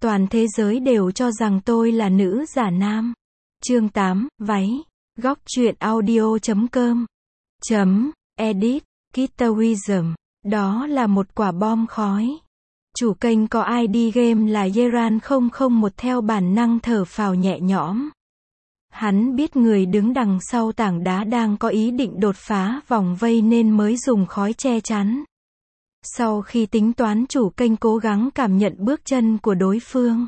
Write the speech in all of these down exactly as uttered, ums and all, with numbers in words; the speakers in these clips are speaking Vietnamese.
Toàn thế giới đều cho rằng tôi là nữ giả nam. Chương tám, váy. Góc truyện audio chấm com. Chấm, edit, Kitawism. Đó là một quả bom khói. Chủ kênh có i đê game là Yeran không không một theo bản năng thở phào nhẹ nhõm. Hắn biết người đứng đằng sau tảng đá đang có ý định đột phá vòng vây nên mới dùng khói che chắn. Sau khi tính toán, chủ kênh cố gắng cảm nhận bước chân của đối phương.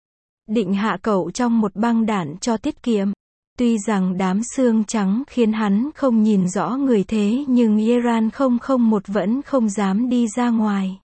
Định hạ cậu trong một băng đạn cho tiết kiệm. Tuy rằng đám xương trắng khiến hắn không nhìn rõ người thế nhưng Yeran không không một vẫn không dám đi ra ngoài.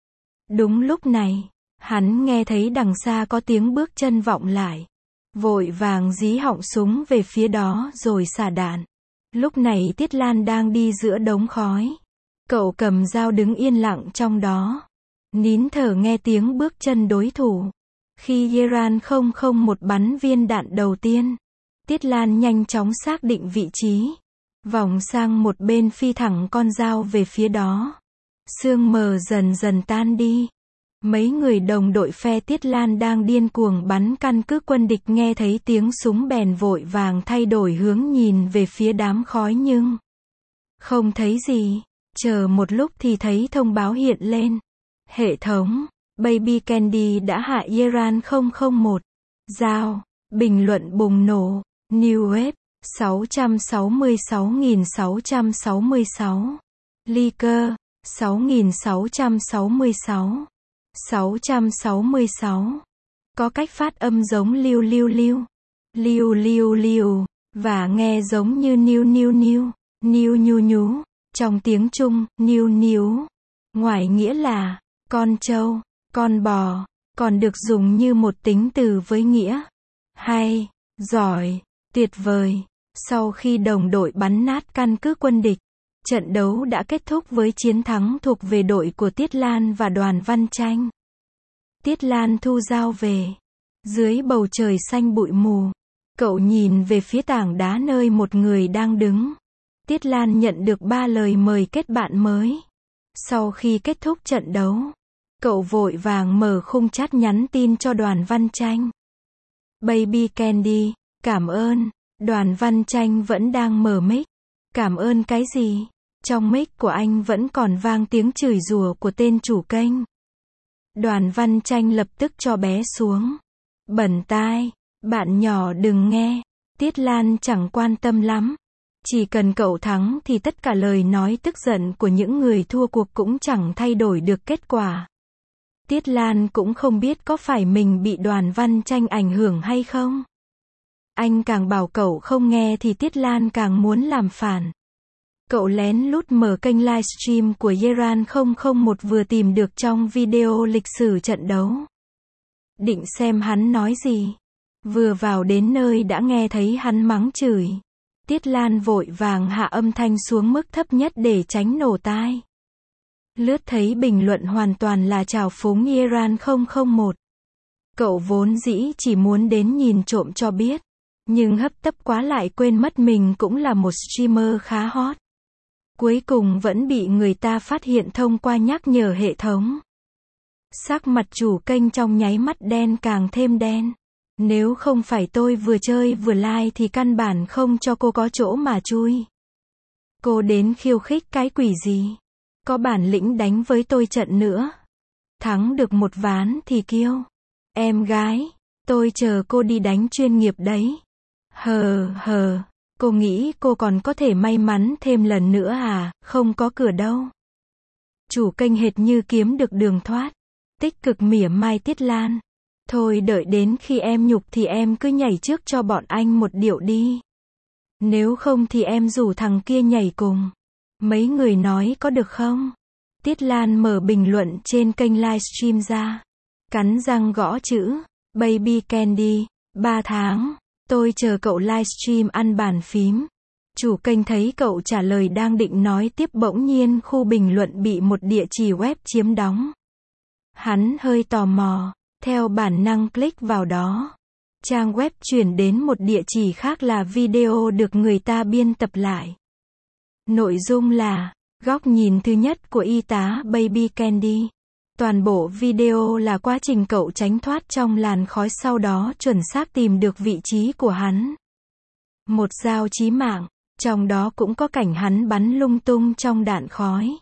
Đúng lúc này, hắn nghe thấy đằng xa có tiếng bước chân vọng lại. Vội vàng dí họng súng về phía đó rồi xả đạn. Lúc này Tiết Lan đang đi giữa đống khói. Cậu cầm dao đứng yên lặng trong đó. Nín thở nghe tiếng bước chân đối thủ. Khi Yeran không không một bắn viên đạn đầu tiên, Tiết Lan nhanh chóng xác định vị trí. Vòng sang một bên phi thẳng con dao về phía đó. Sương mờ dần dần tan đi. Mấy người đồng đội phe Tiết Lan đang điên cuồng bắn căn cứ quân địch nghe thấy tiếng súng bèn vội vàng thay đổi hướng nhìn về phía đám khói nhưng không thấy gì. Chờ một lúc thì thấy thông báo hiện lên. Hệ thống, Baby Candy đã hạ Yeran không không một. Giao, bình luận bùng nổ, New Wave, sáu trăm sáu mươi sáu nghìn sáu trăm sáu mươi sáu. Leaker, sáu nghìn sáu trăm sáu mươi sáu. sáu trăm sáu mươi sáu. Có cách phát âm giống liu liu liu, liu liu liu, và nghe giống như niu niu niu, niu nhu nhú. Trong tiếng Trung, niu níu, ngoài nghĩa là con trâu, con bò, còn được dùng như một tính từ với nghĩa hay, giỏi, tuyệt vời. Sau khi đồng đội bắn nát căn cứ quân địch, trận đấu đã kết thúc với chiến thắng thuộc về đội của Tiết Lan và Đoàn Văn Tranh. Tiết Lan thu dao về. Dưới bầu trời xanh bụi mù, cậu nhìn về phía tảng đá nơi một người đang đứng. Tiết Lan nhận được ba lời mời kết bạn mới. Sau khi kết thúc trận đấu, cậu vội vàng mở khung chat nhắn tin cho Đoàn Văn Tranh. Baby Candy, cảm ơn. Đoàn Văn Tranh vẫn đang mở mic. Cảm ơn cái gì? Trong mic của anh vẫn còn vang tiếng chửi rủa của tên chủ kênh. Đoàn Văn Tranh lập tức cho bé xuống. Bẩn tai, bạn nhỏ đừng nghe. Tiết Lan chẳng quan tâm lắm. Chỉ cần cậu thắng thì tất cả lời nói tức giận của những người thua cuộc cũng chẳng thay đổi được kết quả. Tiết Lan cũng không biết có phải mình bị Đoàn Văn Tranh ảnh hưởng hay không. Anh càng bảo cậu không nghe thì Tiết Lan càng muốn làm phản. Cậu lén lút mở kênh livestream của Yeran không không một vừa tìm được trong video lịch sử trận đấu. Định xem hắn nói gì. Vừa vào đến nơi đã nghe thấy hắn mắng chửi. Tiết Lan vội vàng hạ âm thanh xuống mức thấp nhất để tránh nổ tai. Lướt thấy bình luận hoàn toàn là trào phúng Yeran không không một. Cậu vốn dĩ chỉ muốn đến nhìn trộm cho biết. Nhưng hấp tấp quá lại quên mất mình cũng là một streamer khá hot. Cuối cùng vẫn bị người ta phát hiện thông qua nhắc nhở hệ thống. Sắc mặt chủ kênh trong nháy mắt đen càng thêm đen. Nếu không phải tôi vừa chơi vừa like thì căn bản không cho cô có chỗ mà chui. Cô đến khiêu khích cái quỷ gì? Có bản lĩnh đánh với tôi trận nữa. Thắng được một ván thì kêu. Em gái, tôi chờ cô đi đánh chuyên nghiệp đấy. Hờ hờ, cô nghĩ cô còn có thể may mắn thêm lần nữa à? Không có cửa đâu. Chủ kênh hệt như kiếm được đường thoát. Tích cực mỉa mai Tiết Lan. Thôi đợi đến khi em nhục thì em cứ nhảy trước cho bọn anh một điệu đi. Nếu không thì em rủ thằng kia nhảy cùng. Mấy người nói có được không? Tiết Lan mở bình luận trên kênh livestream ra. Cắn răng gõ chữ. Baby Candy, ba tháng. Tôi chờ cậu livestream ăn bàn phím. Chủ kênh thấy cậu trả lời đang định nói tiếp bỗng nhiên khu bình luận bị một địa chỉ web chiếm đóng. Hắn hơi tò mò. Theo bản năng click vào đó. Trang web chuyển đến một địa chỉ khác là video được người ta biên tập lại. Nội dung là, góc nhìn thứ nhất của y tá Baby Candy. Toàn bộ video là quá trình cậu tránh thoát trong làn khói, sau đó chuẩn xác tìm được vị trí của hắn. Một dao chí mạng, trong đó cũng có cảnh hắn bắn lung tung trong đạn khói.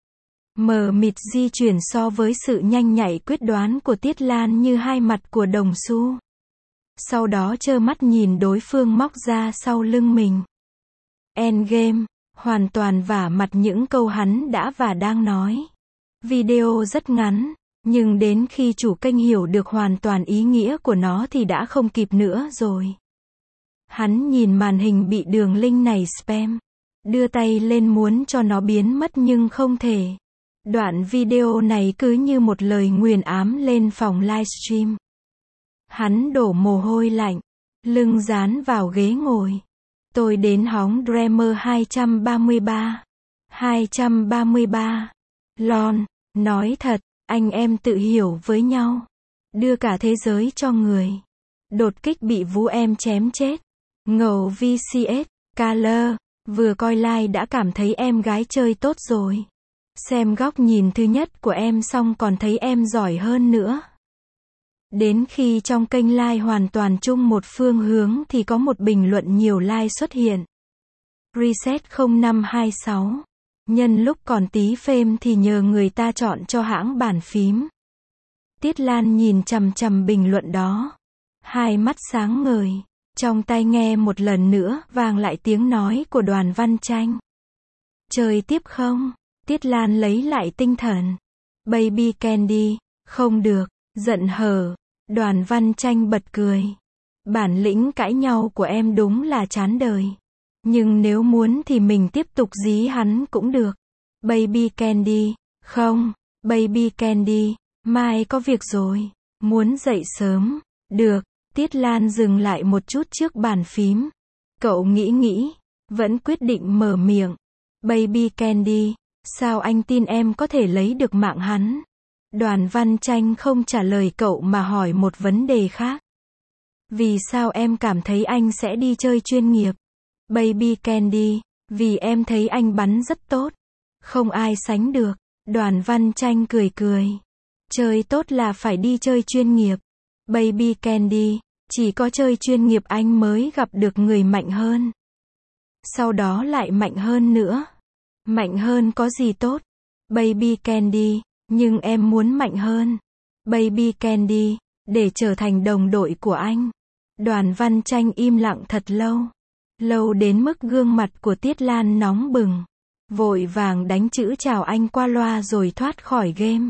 Mờ mịt di chuyển so với sự nhanh nhạy quyết đoán của Tiết Lan như hai mặt của đồng xu. Sau đó trơ mắt nhìn đối phương móc ra sau lưng mình. Endgame, hoàn toàn vả mặt những câu hắn đã và đang nói. Video rất ngắn, nhưng đến khi chủ kênh hiểu được hoàn toàn ý nghĩa của nó thì đã không kịp nữa rồi. Hắn nhìn màn hình bị đường link này spam, đưa tay lên muốn cho nó biến mất nhưng không thể. Đoạn video này cứ như một lời nguyền ám lên phòng livestream. Hắn đổ mồ hôi lạnh, lưng dán vào ghế ngồi. Tôi đến hóng Dreamer hai trăm ba mươi ba. hai trăm ba mươi ba. Lon, nói thật, anh em tự hiểu với nhau. Đưa cả thế giới cho người. Đột kích bị Vũ em chém chết. Ngầu vê xê ét, Color, vừa coi live đã cảm thấy em gái chơi tốt rồi. Xem góc nhìn thứ nhất của em xong còn thấy em giỏi hơn nữa. Đến khi trong kênh live hoàn toàn chung một phương hướng thì có một bình luận nhiều like xuất hiện. Reset không năm hai sáu. Nhân lúc còn tí phêm thì nhờ người ta chọn cho hãng bàn phím. Tiết Lan nhìn chằm chằm bình luận đó. Hai mắt sáng ngời. Trong tai nghe một lần nữa vang lại tiếng nói của Đoàn Văn Chanh. Chơi tiếp không? Tiết Lan lấy lại tinh thần. Baby Candy, không được, giận hờ. Đoàn Văn Chanh bật cười. Bản lĩnh cãi nhau của em đúng là chán đời. Nhưng nếu muốn thì mình tiếp tục dí hắn cũng được. Baby Candy, không, Baby Candy, mai có việc rồi. Muốn dậy sớm, được. Tiết Lan dừng lại một chút trước bàn phím. Cậu nghĩ nghĩ, vẫn quyết định mở miệng. Baby Candy, sao anh tin em có thể lấy được mạng hắn? Đoàn Văn Chanh không trả lời cậu mà hỏi một vấn đề khác. Vì sao em cảm thấy anh sẽ đi chơi chuyên nghiệp? Baby Candy, vì em thấy anh bắn rất tốt. Không ai sánh được. Đoàn Văn Chanh cười cười. Chơi tốt là phải đi chơi chuyên nghiệp. Baby Candy, chỉ có chơi chuyên nghiệp anh mới gặp được người mạnh hơn. Sau đó lại mạnh hơn nữa. Mạnh hơn có gì tốt? Baby Candy, nhưng em muốn mạnh hơn. Baby Candy, để trở thành đồng đội của anh. Đoàn Văn Chanh im lặng thật lâu. Lâu đến mức gương mặt của Tiết Lan nóng bừng. Vội vàng đánh chữ chào anh qua loa rồi thoát khỏi game.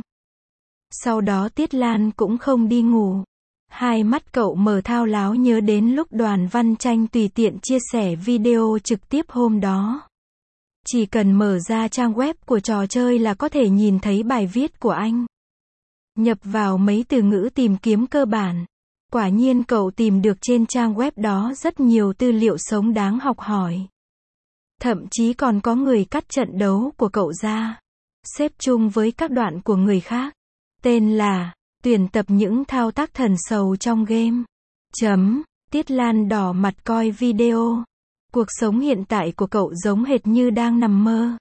Sau đó Tiết Lan cũng không đi ngủ. Hai mắt cậu mở thao láo nhớ đến lúc Đoàn Văn Chanh tùy tiện chia sẻ video trực tiếp hôm đó. Chỉ cần mở ra trang web của trò chơi là có thể nhìn thấy bài viết của anh. Nhập vào mấy từ ngữ tìm kiếm cơ bản. Quả nhiên cậu tìm được trên trang web đó rất nhiều tư liệu sống đáng học hỏi. Thậm chí còn có người cắt trận đấu của cậu ra. Xếp chung với các đoạn của người khác. Tên là tuyển tập những thao tác thần sầu trong game. Chấm. Tiết Lan đỏ mặt coi video. Cuộc sống hiện tại của cậu giống hệt như đang nằm mơ.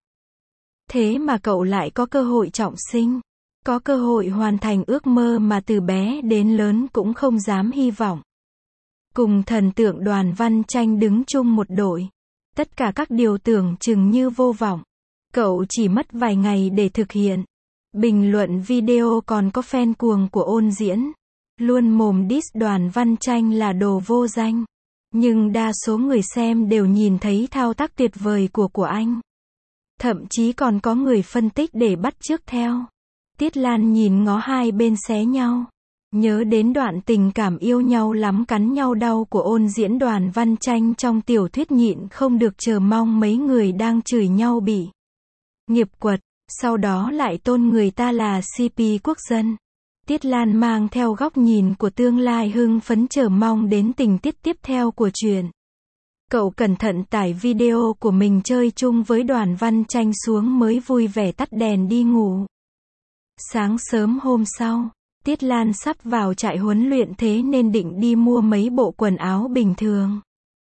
Thế mà cậu lại có cơ hội trọng sinh. Có cơ hội hoàn thành ước mơ mà từ bé đến lớn cũng không dám hy vọng. Cùng thần tượng Đoàn Văn Chanh đứng chung một đội. Tất cả các điều tưởng chừng như vô vọng. Cậu chỉ mất vài ngày để thực hiện. Bình luận video còn có fan cuồng của Ôn Diễn. Luôn mồm diss Đoàn Văn Chanh là đồ vô danh. Nhưng đa số người xem đều nhìn thấy thao tác tuyệt vời của của anh. Thậm chí còn có người phân tích để bắt chước theo. Tiết Lan nhìn ngó hai bên xé nhau. Nhớ đến đoạn tình cảm yêu nhau lắm cắn nhau đau của Ôn Diễn Đoàn Văn Chanh trong tiểu thuyết nhịn không được chờ mong mấy người đang chửi nhau bị nghiệp quật. Sau đó lại tôn người ta là xê pê quốc dân. Tiết Lan mang theo góc nhìn của tương lai hưng phấn chờ mong đến tình tiết tiếp theo của chuyện. Cậu cẩn thận tải video của mình chơi chung với Đoàn Văn Chanh xuống mới vui vẻ tắt đèn đi ngủ. Sáng sớm hôm sau, Tiết Lan sắp vào trại huấn luyện thế nên định đi mua mấy bộ quần áo bình thường.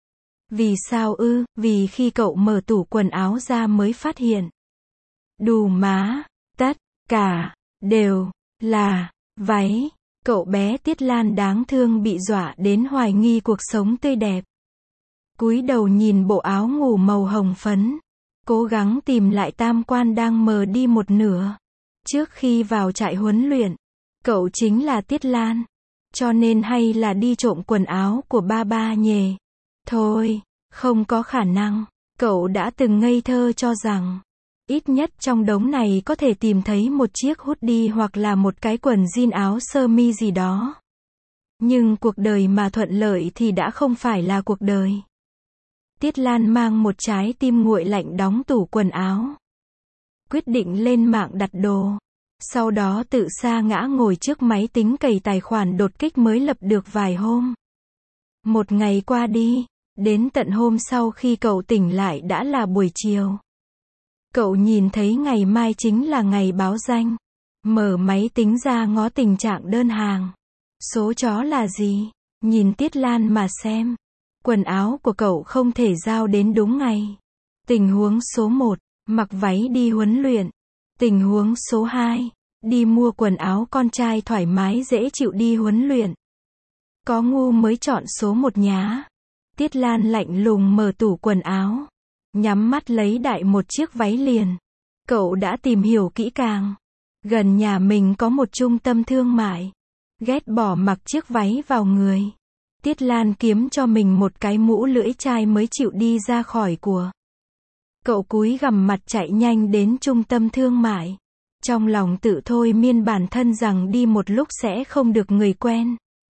Vì sao ư? Vì khi cậu mở tủ quần áo ra mới phát hiện. Đù má, tất cả đều Là, váy. Cậu bé Tiết Lan đáng thương bị dọa đến hoài nghi cuộc sống tươi đẹp. Cúi đầu nhìn bộ áo ngủ màu hồng phấn. Cố gắng tìm lại tam quan đang mờ đi một nửa. Trước khi vào trại huấn luyện, cậu chính là Tiết Lan. Cho nên hay là đi trộm quần áo của ba ba nhề. Thôi, không có khả năng. Cậu đã từng ngây thơ cho rằng, ít nhất trong đống này có thể tìm thấy một chiếc hoodie hoặc là một cái quần jean áo sơ mi gì đó. Nhưng cuộc đời mà thuận lợi thì đã không phải là cuộc đời. Tiết Lan mang một trái tim nguội lạnh đóng tủ quần áo. Quyết định lên mạng đặt đồ. Sau đó tự sa ngã ngồi trước máy tính cày tài khoản đột kích mới lập được vài hôm. Một ngày qua đi, đến tận hôm sau khi cậu tỉnh lại đã là buổi chiều. Cậu nhìn thấy ngày mai chính là ngày báo danh. Mở máy tính ra ngó tình trạng đơn hàng. Số chó là gì? Nhìn Tiết Lan mà xem. Quần áo của cậu không thể giao đến đúng ngày. Tình huống số một, mặc váy đi huấn luyện. Tình huống số hai, đi mua quần áo con trai thoải mái dễ chịu đi huấn luyện. Có ngu mới chọn số một nhá. Tiết Lan lạnh lùng mở tủ quần áo. Nhắm mắt lấy đại một chiếc váy liền. Cậu đã tìm hiểu kỹ càng. Gần nhà mình có một trung tâm thương mại. Ghét bỏ mặc chiếc váy vào người. Tiết Lan kiếm cho mình một cái mũ lưỡi chai mới chịu đi ra khỏi của. Cậu cúi gằm mặt chạy nhanh đến trung tâm thương mại. Trong lòng tự thôi miên bản thân rằng đi một lúc sẽ không được người quen.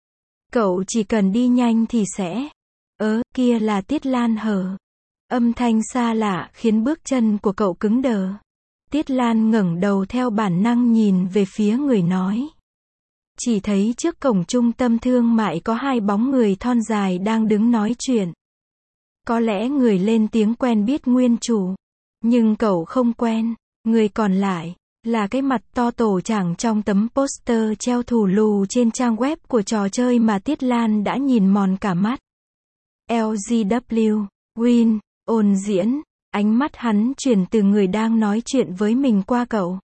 Cậu chỉ cần đi nhanh thì sẽ. Ớ, kia là Tiết Lan hở. Âm thanh xa lạ khiến bước chân của cậu cứng đờ. Tiết Lan ngẩng đầu theo bản năng nhìn về phía người nói. Chỉ thấy trước cổng trung tâm thương mại có hai bóng người thon dài đang đứng nói chuyện. Có lẽ người lên tiếng quen biết nguyên chủ. Nhưng cậu không quen. Người còn lại là cái mặt to tổ chảng trong tấm poster treo thù lù trên trang web của trò chơi mà Tiết Lan đã nhìn mòn cả mắt. lờ giê vê, Win, ôn diễn. Ánh mắt hắn chuyển từ người đang nói chuyện với mình qua cậu.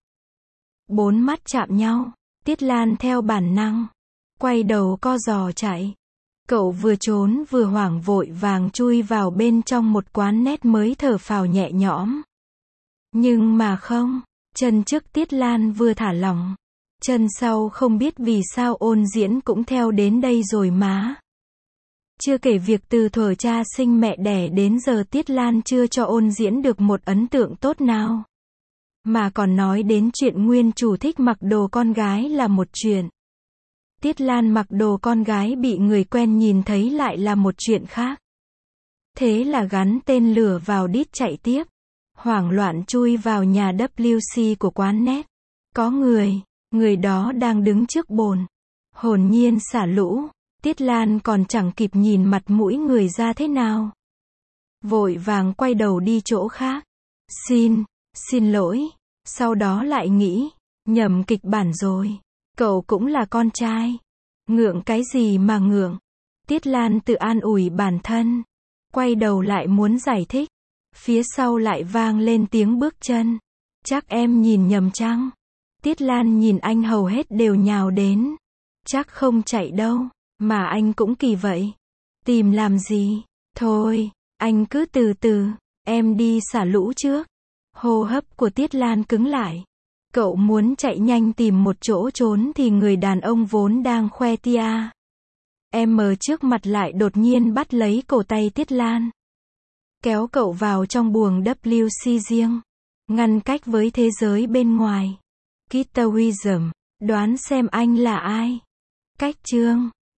Bốn mắt chạm nhau. Tiết Lan theo bản năng quay đầu co giò chạy. Cậu vừa trốn vừa hoảng vội vàng chui vào bên trong một quán net mới thở phào nhẹ nhõm. Nhưng mà không, chân trước Tiết Lan vừa thả lỏng, chân sau không biết vì sao ôn diễn cũng theo đến đây rồi má. Chưa kể việc từ thuở cha sinh mẹ đẻ đến giờ Tiết Lan chưa cho ôn diễn được một ấn tượng tốt nào. Mà còn nói đến chuyện nguyên chủ thích mặc đồ con gái là một chuyện. Tiết Lan mặc đồ con gái bị người quen nhìn thấy lại là một chuyện khác. Thế là gắn tên lửa vào đít chạy tiếp. Hoảng loạn chui vào nhà vê kép xê của quán net. Có người, người đó đang đứng trước bồn. Hồn nhiên xả lũ. Tiết Lan còn chẳng kịp nhìn mặt mũi người ra thế nào. Vội vàng quay đầu đi chỗ khác. Xin, xin lỗi. Sau đó lại nghĩ, nhầm kịch bản rồi. Cậu cũng là con trai. Ngượng cái gì mà ngượng. Tiết Lan tự an ủi bản thân. Quay đầu lại muốn giải thích. Phía sau lại vang lên tiếng bước chân. Chắc em nhìn nhầm chăng? Tiết Lan nhìn anh hầu hết đều nhào đến. Chắc không chạy đâu. Mà anh cũng kỳ vậy. Tìm làm gì? Thôi, anh cứ từ từ. Em đi xả lũ trước. Hô hấp của Tiết Lan cứng lại. Cậu muốn chạy nhanh tìm một chỗ trốn thì người đàn ông vốn đang khoe tia em ở trước mặt lại đột nhiên bắt lấy cổ tay Tiết Lan. Kéo cậu vào trong buồng vê kép xê riêng. Ngăn cách với thế giới bên ngoài. Kitawism. Đoán xem anh là ai? Cách chương.